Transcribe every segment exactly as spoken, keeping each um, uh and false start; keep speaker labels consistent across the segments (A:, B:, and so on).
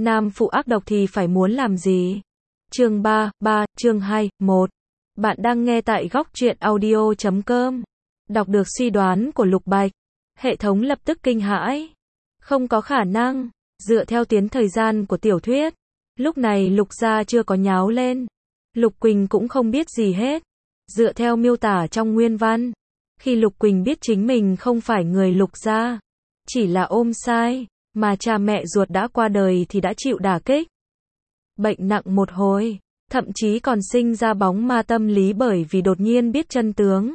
A: Nam phụ ác độc thì phải muốn làm gì? Chương ba, ba, chương hai, một. Bạn đang nghe tại góc truyện audio chấm com. Đọc được suy đoán của Lục Bạch. Hệ thống lập tức kinh hãi. Không có khả năng. Dựa theo tiến thời gian của tiểu thuyết, lúc này Lục gia chưa có nháo lên. Lục Quỳnh cũng không biết gì hết. Dựa theo miêu tả trong nguyên văn, khi Lục Quỳnh biết chính mình không phải người Lục gia, chỉ là ôm sai, mà cha mẹ ruột đã qua đời thì đã chịu đả kích. Bệnh nặng một hồi, thậm chí còn sinh ra bóng ma tâm lý bởi vì đột nhiên biết chân tướng.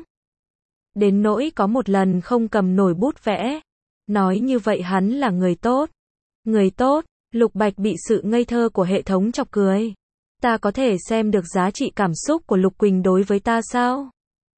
A: Đến nỗi có một lần không cầm nổi bút vẽ. Nói như vậy hắn là người tốt. Người tốt, Lục Bạch bị sự ngây thơ của hệ thống chọc cười. Ta có thể xem được giá trị cảm xúc của Lục Quỳnh đối với ta sao?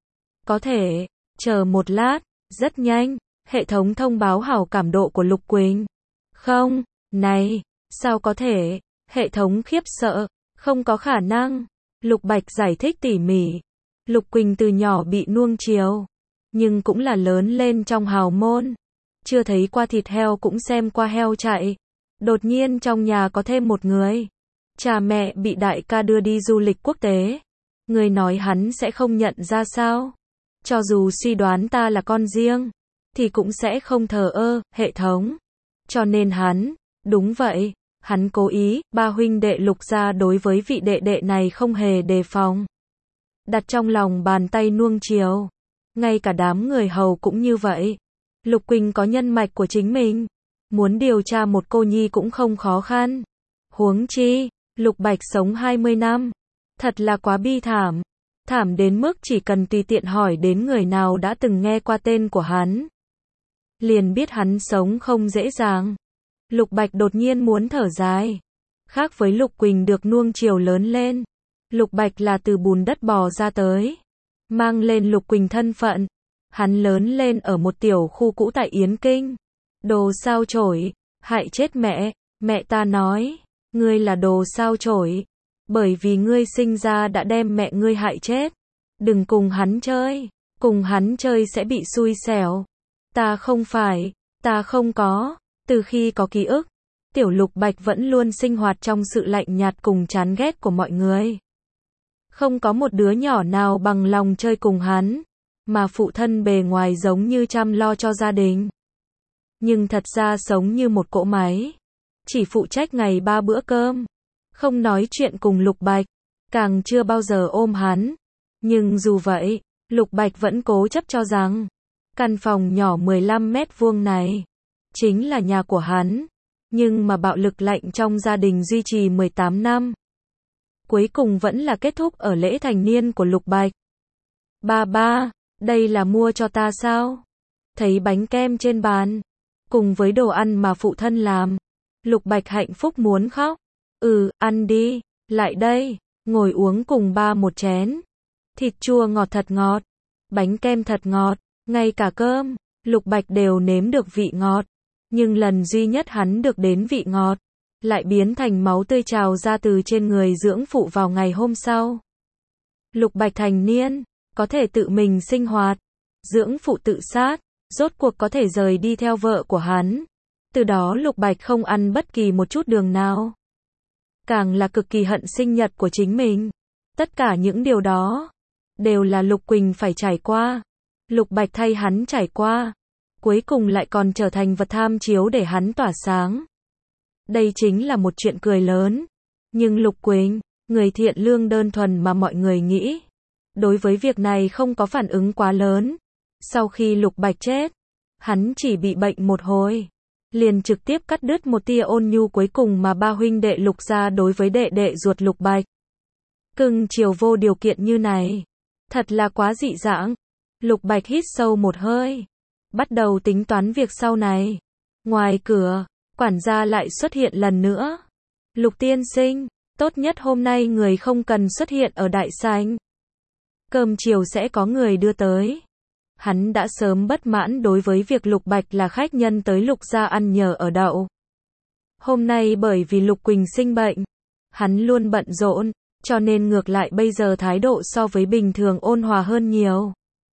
A: Có thể, chờ một lát, rất nhanh, hệ thống thông báo hảo cảm độ của Lục Quỳnh. Không, này, sao có thể? Hệ thống khiếp sợ, không có khả năng. Lục Bạch giải thích tỉ mỉ. Lục Quỳnh từ nhỏ bị nuông chiều, nhưng cũng là lớn lên trong hào môn. Chưa thấy qua thịt heo cũng xem qua heo chạy. Đột nhiên trong nhà có thêm một người. Cha mẹ bị đại ca đưa đi du lịch quốc tế. Người nói hắn sẽ không nhận ra sao? Cho dù suy đoán ta là con riêng, thì cũng sẽ không thờ ơ, hệ thống. Cho nên hắn, đúng vậy, hắn cố ý, ba huynh đệ Lục gia đối với vị đệ đệ này không hề đề phòng. Đặt trong lòng bàn tay nuông chiều. Ngay cả đám người hầu cũng như vậy. Lục Quỳnh có nhân mạch của chính mình. Muốn điều tra một cô nhi cũng không khó khăn. Huống chi, Lục Bạch sống hai mươi năm. Thật là quá bi thảm. Thảm đến mức chỉ cần tùy tiện hỏi đến người nào đã từng nghe qua tên của hắn, liền biết hắn sống không dễ dàng. Lục Bạch đột nhiên muốn thở dài. Khác với Lục Quỳnh được nuông chiều lớn lên, Lục Bạch là từ bùn đất bò ra tới. Mang lên Lục Quỳnh thân phận. Hắn lớn lên ở một tiểu khu cũ tại Yến Kinh. Đồ sao chổi, hại chết mẹ. Mẹ ta nói, ngươi là đồ sao chổi. Bởi vì ngươi sinh ra đã đem mẹ ngươi hại chết. Đừng cùng hắn chơi. Cùng hắn chơi sẽ bị xui xẻo. Ta không phải, ta không có. Từ khi có ký ức, tiểu Lục Bạch vẫn luôn sinh hoạt trong sự lạnh nhạt cùng chán ghét của mọi người. Không có một đứa nhỏ nào bằng lòng chơi cùng hắn, mà phụ thân bề ngoài giống như chăm lo cho gia đình. Nhưng thật ra sống như một cỗ máy. Chỉ phụ trách ngày ba bữa cơm. Không nói chuyện cùng Lục Bạch. Càng chưa bao giờ ôm hắn. Nhưng dù vậy, Lục Bạch vẫn cố chấp cho rằng căn phòng nhỏ mười lăm mét vuông này chính là nhà của hắn. Nhưng mà bạo lực lạnh trong gia đình duy trì mười tám năm. Cuối cùng vẫn là kết thúc ở lễ thành niên của Lục Bạch. Ba ba, đây là mua cho ta sao? Thấy bánh kem trên bàn, cùng với đồ ăn mà phụ thân làm, Lục Bạch hạnh phúc muốn khóc. Ừ, ăn đi, lại đây, ngồi uống cùng ba một chén. Thịt chua ngọt thật ngọt, bánh kem thật ngọt, ngay cả cơm, Lục Bạch đều nếm được vị ngọt. Nhưng lần duy nhất hắn được đến vị ngọt, lại biến thành máu tươi trào ra từ trên người dưỡng phụ vào ngày hôm sau. Lục Bạch thành niên, có thể tự mình sinh hoạt, dưỡng phụ tự sát, rốt cuộc có thể rời đi theo vợ của hắn. Từ đó Lục Bạch không ăn bất kỳ một chút đường nào. Càng là cực kỳ hận sinh nhật của chính mình. Tất cả những điều đó, đều là Lục Quỳnh phải trải qua. Lục Bạch thay hắn trải qua. Cuối cùng lại còn trở thành vật tham chiếu để hắn tỏa sáng. Đây chính là một chuyện cười lớn. Nhưng Lục Quỳnh, người thiện lương đơn thuần mà mọi người nghĩ, đối với việc này không có phản ứng quá lớn. Sau khi Lục Bạch chết, hắn chỉ bị bệnh một hồi, liền trực tiếp cắt đứt một tia ôn nhu cuối cùng mà ba huynh đệ Lục gia đối với đệ đệ ruột Lục Bạch. Cưng chiều vô điều kiện như này, thật là quá dị dãng. Lục Bạch hít sâu một hơi, bắt đầu tính toán việc sau này. Ngoài cửa, quản gia lại xuất hiện lần nữa. Lục tiên sinh, tốt nhất hôm nay người không cần xuất hiện ở đại sảnh. Cơm chiều sẽ có người đưa tới. Hắn đã sớm bất mãn đối với việc Lục Bạch là khách nhân tới Lục gia ăn nhờ ở đậu. Hôm nay bởi vì Lục Quỳnh sinh bệnh, hắn luôn bận rộn, cho nên ngược lại bây giờ thái độ so với bình thường ôn hòa hơn nhiều.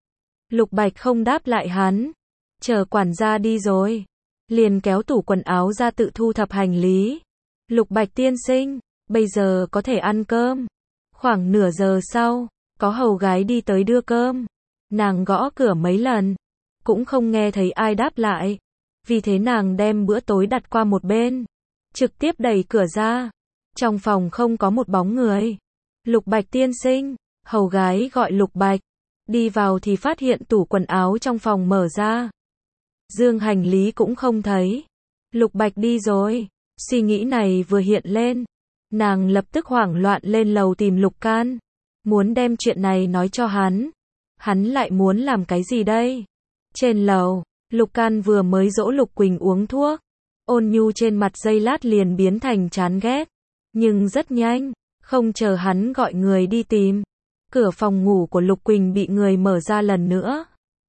A: Lục Bạch không đáp lại hắn, chờ quản gia đi rồi, liền kéo tủ quần áo ra tự thu thập hành lý. Lục Bạch tiên sinh, bây giờ có thể ăn cơm. Khoảng nửa giờ sau, có hầu gái đi tới đưa cơm. Nàng gõ cửa mấy lần, cũng không nghe thấy ai đáp lại. Vì thế nàng đem bữa tối đặt qua một bên, trực tiếp đẩy cửa ra. Trong phòng không có một bóng người. Lục Bạch tiên sinh, hầu gái gọi Lục Bạch. Đi vào thì phát hiện tủ quần áo trong phòng mở ra. Dương hành lý cũng không thấy. Lục Bạch đi rồi. Suy nghĩ này vừa hiện lên, nàng lập tức hoảng loạn lên lầu tìm Lục Can. Muốn đem chuyện này nói cho hắn. Hắn lại muốn làm cái gì đây? Trên lầu, Lục Can vừa mới dỗ Lục Quỳnh uống thuốc. Ôn nhu trên mặt giây lát liền biến thành chán ghét. Nhưng rất nhanh, không chờ hắn gọi người đi tìm. Cửa phòng ngủ của Lục Quỳnh bị người mở ra lần nữa.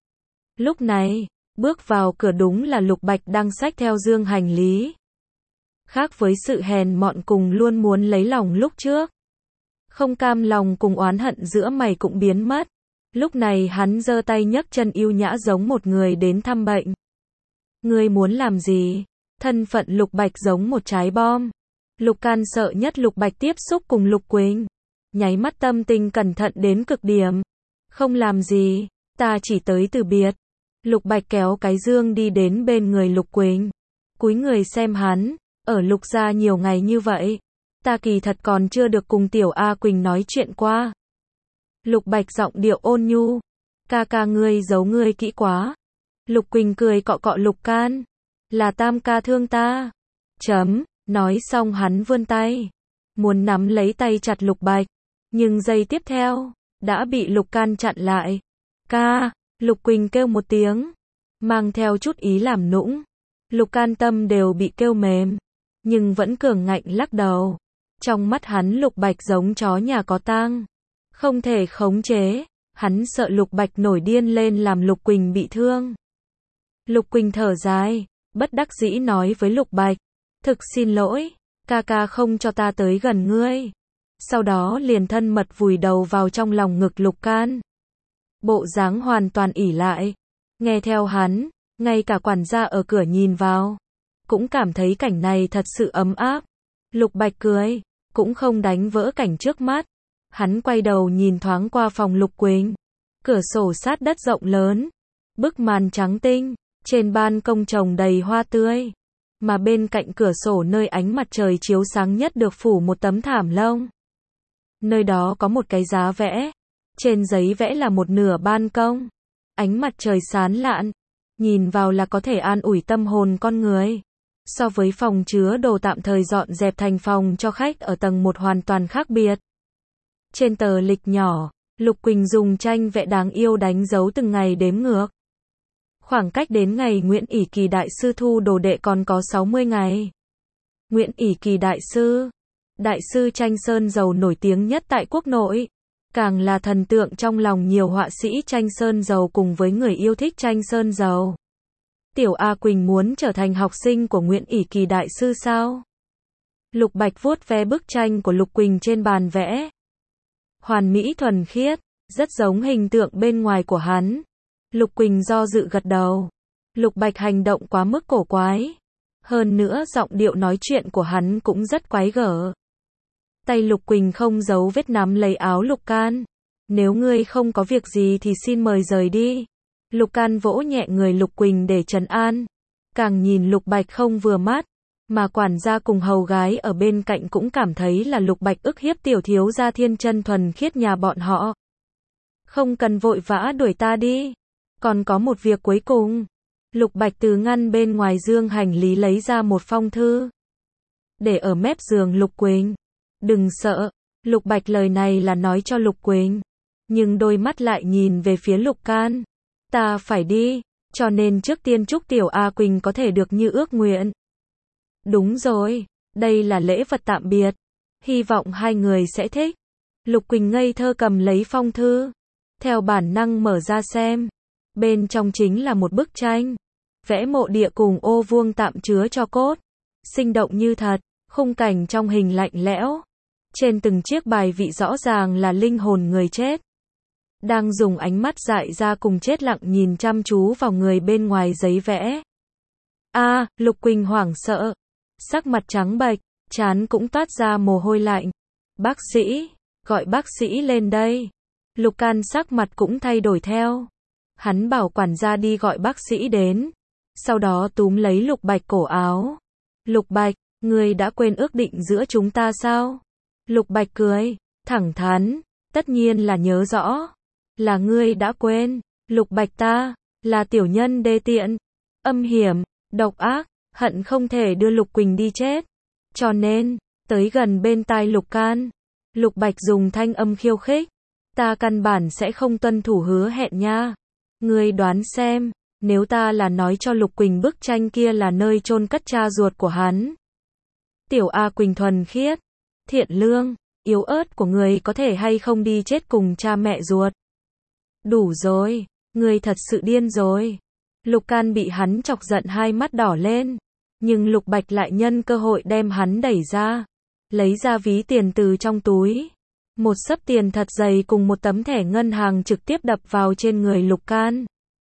A: Lúc này, bước vào cửa đúng là Lục Bạch đang xách theo dương hành lý. Khác với sự hèn mọn cùng luôn muốn lấy lòng lúc trước. Không cam lòng cùng oán hận giữa mày cũng biến mất. Lúc này hắn giơ tay nhấc chân yêu nhã giống một người đến thăm bệnh. Ngươi muốn làm gì? Thân phận Lục Bạch giống một trái bom. Lục Can sợ nhất Lục Bạch tiếp xúc cùng Lục Quỳnh. Nháy mắt tâm tình cẩn thận đến cực điểm. Không làm gì, ta chỉ tới từ biệt. Lục Bạch kéo cái dương đi đến bên người Lục Quỳnh. Cúi người xem hắn, ở Lục gia nhiều ngày như vậy. Ta kỳ thật còn chưa được cùng tiểu A Quỳnh nói chuyện qua. Lục Bạch giọng điệu ôn nhu. Ca ca ngươi giấu ngươi kỹ quá. Lục Quỳnh cười cọ cọ Lục Can. Là tam ca thương ta. Chấm, nói xong hắn vươn tay. Muốn nắm lấy tay chặt Lục Bạch. Nhưng giây tiếp theo, đã bị Lục Can chặn lại. Ca, Lục Quỳnh kêu một tiếng. Mang theo chút ý làm nũng. Lục Can tâm đều bị kêu mềm. Nhưng vẫn cường ngạnh lắc đầu. Trong mắt hắn Lục Bạch giống chó nhà có tang. Không thể khống chế. Hắn sợ Lục Bạch nổi điên lên làm Lục Quỳnh bị thương. Lục Quỳnh thở dài, bất đắc dĩ nói với Lục Bạch. Thực xin lỗi, ca ca không cho ta tới gần ngươi. Sau đó liền thân mật vùi đầu vào trong lòng ngực Lục Can. Bộ dáng hoàn toàn ỷ lại. Nghe theo hắn, ngay cả quản gia ở cửa nhìn vào. Cũng cảm thấy cảnh này thật sự ấm áp. Lục Bạch cười, cũng không đánh vỡ cảnh trước mắt. Hắn quay đầu nhìn thoáng qua phòng Lục Quỳnh. Cửa sổ sát đất rộng lớn. Bức màn trắng tinh. Trên ban công trồng đầy hoa tươi. Mà bên cạnh cửa sổ nơi ánh mặt trời chiếu sáng nhất được phủ một tấm thảm lông. Nơi đó có một cái giá vẽ. Trên giấy vẽ là một nửa ban công. Ánh mặt trời sáng lạn. Nhìn vào là có thể an ủi tâm hồn con người. So với phòng chứa đồ tạm thời dọn dẹp thành phòng cho khách ở tầng một hoàn toàn khác biệt. Trên tờ lịch nhỏ, Lục Quỳnh dùng tranh vẽ đáng yêu đánh dấu từng ngày đếm ngược. Khoảng cách đến ngày Nguyễn ỷ Kỳ Đại Sư thu đồ đệ còn có sáu mươi ngày. Nguyễn ỷ Kỳ Đại Sư, Đại sư tranh sơn dầu nổi tiếng nhất tại quốc nội. Càng là thần tượng trong lòng nhiều họa sĩ tranh sơn dầu cùng với người yêu thích tranh sơn dầu. Tiểu A Quỳnh muốn trở thành học sinh của Nguyễn ỷ Kỳ Đại Sư sao? Lục Bạch vuốt ve bức tranh của Lục Quỳnh trên bàn vẽ. Hoàn mỹ thuần khiết, rất giống hình tượng bên ngoài của hắn. Lục Quỳnh do dự gật đầu. Lục Bạch hành động quá mức cổ quái. Hơn nữa giọng điệu nói chuyện của hắn cũng rất quái gở. Tay Lục Quỳnh không giấu vết nắm lấy áo Lục Can. Nếu ngươi không có việc gì thì xin mời rời đi. Lục Can vỗ nhẹ người Lục Quỳnh để trấn an. Càng nhìn Lục Bạch không vừa mắt. Mà quản gia cùng hầu gái ở bên cạnh cũng cảm thấy là Lục Bạch ức hiếp tiểu thiếu gia thiên chân thuần khiết nhà bọn họ. Không cần vội vã đuổi ta đi. Còn có một việc cuối cùng. Lục Bạch từ ngăn bên ngoài dương hành lý lấy ra một phong thư. Để ở mép giường Lục Quỳnh. Đừng sợ. Lục Bạch lời này là nói cho Lục Quỳnh. Nhưng đôi mắt lại nhìn về phía Lục Can. Ta phải đi. Cho nên trước tiên chúc tiểu A Quỳnh có thể được như ước nguyện. Đúng rồi. Đây là lễ vật tạm biệt. Hy vọng hai người sẽ thích. Lục Quỳnh ngây thơ cầm lấy phong thư. Theo bản năng mở ra xem. Bên trong chính là một bức tranh. Vẽ mộ địa cùng ô vuông tạm chứa cho cốt. Sinh động như thật. Khung cảnh trong hình lạnh lẽo. Trên từng chiếc bài vị rõ ràng là linh hồn người chết. Đang dùng ánh mắt dại ra cùng chết lặng nhìn chăm chú vào người bên ngoài giấy vẽ. A, Lục Quỳnh hoảng sợ. Sắc mặt trắng bệch. trán cũng toát ra mồ hôi lạnh. Bác sĩ, gọi bác sĩ lên đây. Lục Can sắc mặt cũng thay đổi theo. Hắn bảo quản gia đi gọi bác sĩ đến. Sau đó túm lấy Lục Bạch cổ áo. Lục Bạch, ngươi đã quên ước định giữa chúng ta sao? Lục Bạch cười, thẳng thắn, tất nhiên là nhớ rõ. Là ngươi đã quên, Lục Bạch ta, là tiểu nhân đê tiện, âm hiểm, độc ác, hận không thể đưa Lục Quỳnh đi chết. Cho nên, tới gần bên tai Lục Can, Lục Bạch dùng thanh âm khiêu khích. Ta căn bản sẽ không tuân thủ hứa hẹn nha. Ngươi đoán xem, nếu ta là nói cho Lục Quỳnh bức tranh kia là nơi chôn cất cha ruột của hắn. Tiểu A Quỳnh thuần khiết, thiện lương, yếu ớt của người có thể hay không đi chết cùng cha mẹ ruột. Đủ rồi, người thật sự điên rồi. Lục Can bị hắn chọc giận hai mắt đỏ lên. Nhưng Lục Bạch lại nhân cơ hội đem hắn đẩy ra. Lấy ra ví tiền từ trong túi. Một xấp tiền thật dày cùng một tấm thẻ ngân hàng trực tiếp đập vào trên người Lục Can.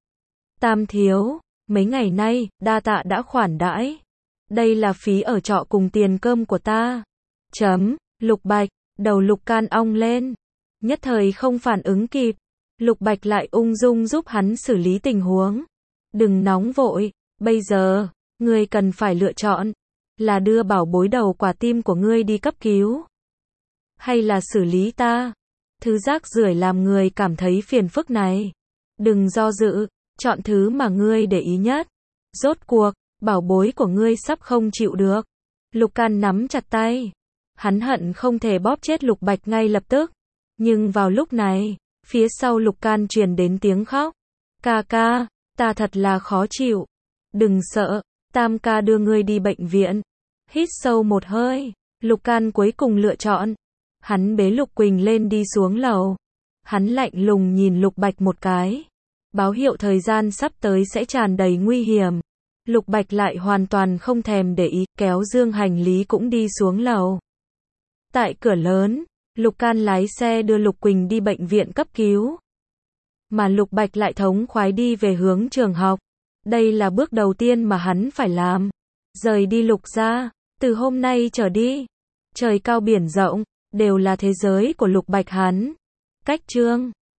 A: Tam thiếu, mấy ngày nay, đa tạ đã khoản đãi. Đây là phí ở trọ cùng tiền cơm của ta. Chấm, Lục Bạch, đầu Lục Can ong lên. Nhất thời không phản ứng kịp. Lục Bạch lại ung dung giúp hắn xử lý tình huống. Đừng nóng vội, bây giờ, ngươi cần phải lựa chọn. Là đưa bảo bối đầu quả tim của ngươi đi cấp cứu. Hay là xử lý ta. Thứ rác rưởi làm người cảm thấy phiền phức này. Đừng do dự, chọn thứ mà ngươi để ý nhất. Rốt cuộc, bảo bối của ngươi sắp không chịu được. Lục Can nắm chặt tay. Hắn hận không thể bóp chết Lục Bạch ngay lập tức. Nhưng vào lúc này, phía sau Lục Can truyền đến tiếng khóc. Ca ca, ta thật là khó chịu. Đừng sợ, Tam ca đưa ngươi đi bệnh viện. Hít sâu một hơi, Lục Can cuối cùng lựa chọn. Hắn bế Lục Quỳnh lên đi xuống lầu. Hắn lạnh lùng nhìn Lục Bạch một cái. Báo hiệu thời gian sắp tới sẽ tràn đầy nguy hiểm. Lục Bạch lại hoàn toàn không thèm để ý, kéo dương hành lý cũng đi xuống lầu. Tại cửa lớn, Lục Can lái xe đưa Lục Quỳnh đi bệnh viện cấp cứu. Mà Lục Bạch lại thống khoái đi về hướng trường học. Đây là bước đầu tiên mà hắn phải làm. Rời đi Lục gia, từ hôm nay trở đi. Trời cao biển rộng, đều là thế giới của Lục Bạch hắn. Cách chương